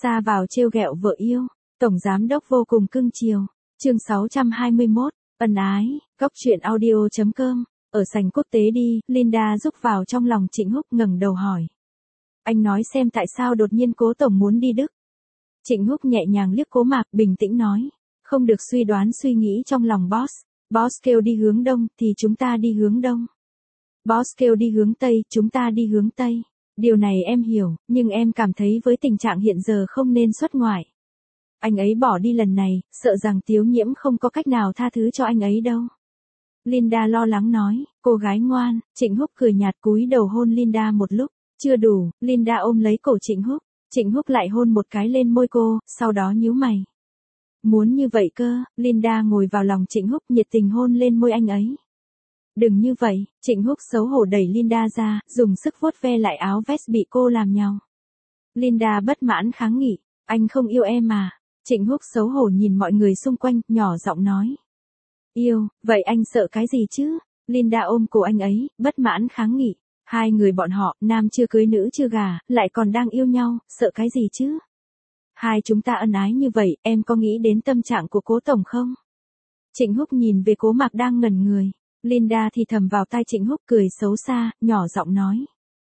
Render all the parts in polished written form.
Sa vào trêu ghẹo vợ yêu, tổng giám đốc vô cùng cưng chiều. Chương 621, ân ái, Cóc truyện audio.com. Ở sảnh quốc tế đi, Linda rúc vào trong lòng Trịnh Húc ngẩng đầu hỏi. Anh nói xem tại sao đột nhiên Cố tổng muốn đi Đức. Trịnh Húc nhẹ nhàng liếc Cố Mạc, bình tĩnh nói. Không được suy đoán suy nghĩ trong lòng boss. Boss kêu đi hướng đông, thì chúng ta đi hướng đông. Boss kêu đi hướng tây, chúng ta đi hướng tây. Điều này em hiểu, nhưng em cảm thấy với tình trạng hiện giờ không nên xuất ngoại. Anh ấy bỏ đi lần này, sợ rằng Tiếu Nhiễm không có cách nào tha thứ cho anh ấy đâu. Linda lo lắng nói, cô gái ngoan. Trịnh Húc cười nhạt cúi đầu hôn Linda một lúc. Chưa đủ, Linda ôm lấy cổ Trịnh Húc. Trịnh Húc lại hôn một cái lên môi cô, sau đó nhíu mày. Muốn như vậy cơ. Linda ngồi vào lòng Trịnh Húc nhiệt tình hôn lên môi anh ấy. Đừng như vậy. Trịnh Húc xấu hổ đẩy Linda ra, dùng sức vuốt ve lại áo vest bị cô làm nhàu. Linda bất mãn kháng nghị, anh không yêu em à? Trịnh Húc xấu hổ nhìn mọi người xung quanh, nhỏ giọng nói. Yêu, vậy anh sợ cái gì chứ? Linda ôm cổ anh ấy, bất mãn kháng nghị. Hai người bọn họ, nam chưa cưới nữ chưa gả, lại còn đang yêu nhau, sợ cái gì chứ? Hai chúng ta ân ái như vậy, em có nghĩ đến tâm trạng của Cố tổng không? Trịnh Húc nhìn về Cố Mạc đang ngẩn người. Linda thì thầm vào tai Trịnh Húc cười xấu xa, nhỏ giọng nói.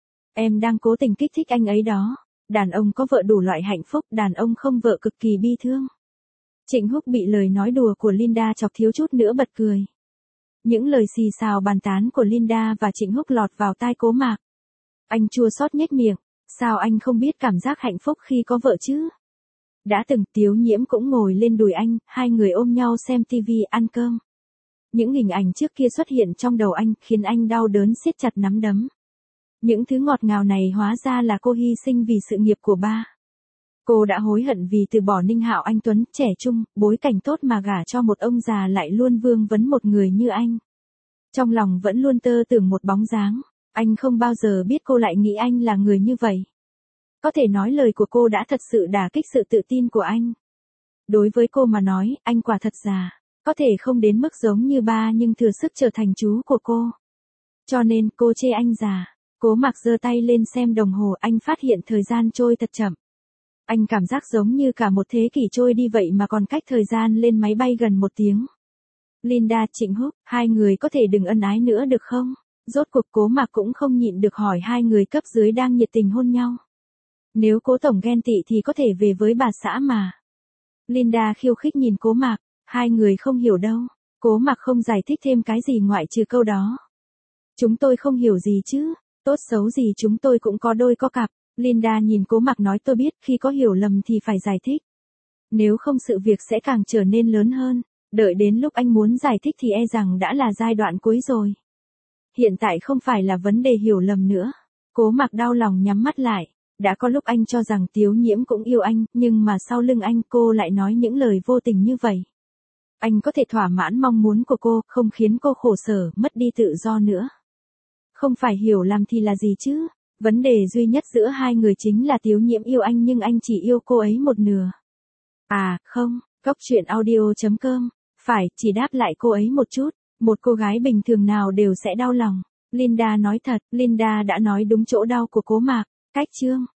Em đang cố tình kích thích anh ấy đó. Đàn ông có vợ đủ loại hạnh phúc, đàn ông không vợ cực kỳ bi thương. Trịnh Húc bị lời nói đùa của Linda chọc thiếu chút nữa bật cười. Những lời xì xào bàn tán của Linda và Trịnh Húc lọt vào tai Cố Mạc. Anh chua xót nhếch miệng, sao anh không biết cảm giác hạnh phúc khi có vợ chứ? Đã từng Tiếu Nhiễm cũng ngồi lên đùi anh, hai người ôm nhau xem tivi ăn cơm. Những hình ảnh trước kia xuất hiện trong đầu anh, khiến anh đau đớn siết chặt nắm đấm. Những thứ ngọt ngào này hóa ra là cô hy sinh vì sự nghiệp của ba. Cô đã hối hận vì từ bỏ Ninh Hạo anh tuấn, trẻ trung, bối cảnh tốt mà gả cho một ông già lại luôn vương vấn một người như anh. Trong lòng vẫn luôn tơ tưởng một bóng dáng, anh không bao giờ biết cô lại nghĩ anh là người như vậy. Có thể nói lời của cô đã thật sự đả kích sự tự tin của anh. Đối với cô mà nói, anh quả thật già. Có thể không đến mức giống như ba nhưng thừa sức trở thành chú của cô. Cho nên cô chê anh già. Cố Mạc giơ tay lên xem đồng hồ, anh phát hiện thời gian trôi thật chậm. Anh cảm giác giống như cả một thế kỷ trôi đi vậy mà còn cách thời gian lên máy bay gần 1 tiếng. Linda, Trịnh Húc, hai người có thể đừng ân ái nữa được không? Rốt cuộc Cố Mạc cũng không nhịn được hỏi hai người cấp dưới đang nhiệt tình hôn nhau. Nếu Cố tổng ghen tị thì có thể về với bà xã mà. Linda khiêu khích nhìn Cố Mạc. Hai người không hiểu đâu. Cố Mạc không giải thích thêm cái gì ngoại trừ câu đó. Chúng tôi không hiểu gì chứ. Tốt xấu gì chúng tôi cũng có đôi có cặp. Linda nhìn Cố Mạc nói tôi biết khi có hiểu lầm thì phải giải thích. Nếu không sự việc sẽ càng trở nên lớn hơn. Đợi đến lúc anh muốn giải thích thì e rằng đã là giai đoạn cuối rồi. Hiện tại không phải là vấn đề hiểu lầm nữa. Cố Mạc đau lòng nhắm mắt lại. Đã có lúc anh cho rằng Tiếu Nhiễm cũng yêu anh, nhưng mà sau lưng anh cô lại nói những lời vô tình như vậy. Anh có thể thỏa mãn mong muốn của cô, không khiến cô khổ sở, mất đi tự do nữa. Không phải hiểu lầm thì là gì chứ? Vấn đề duy nhất giữa hai người chính là Tiếu Nhiễm yêu anh nhưng anh chỉ yêu cô ấy một nửa. À, không, Cóc truyện audio.com. Phải, chỉ đáp lại cô ấy một chút. Một cô gái bình thường nào đều sẽ đau lòng. Linda nói thật, Linda đã nói đúng chỗ đau của Cố Mạc. Cách chương.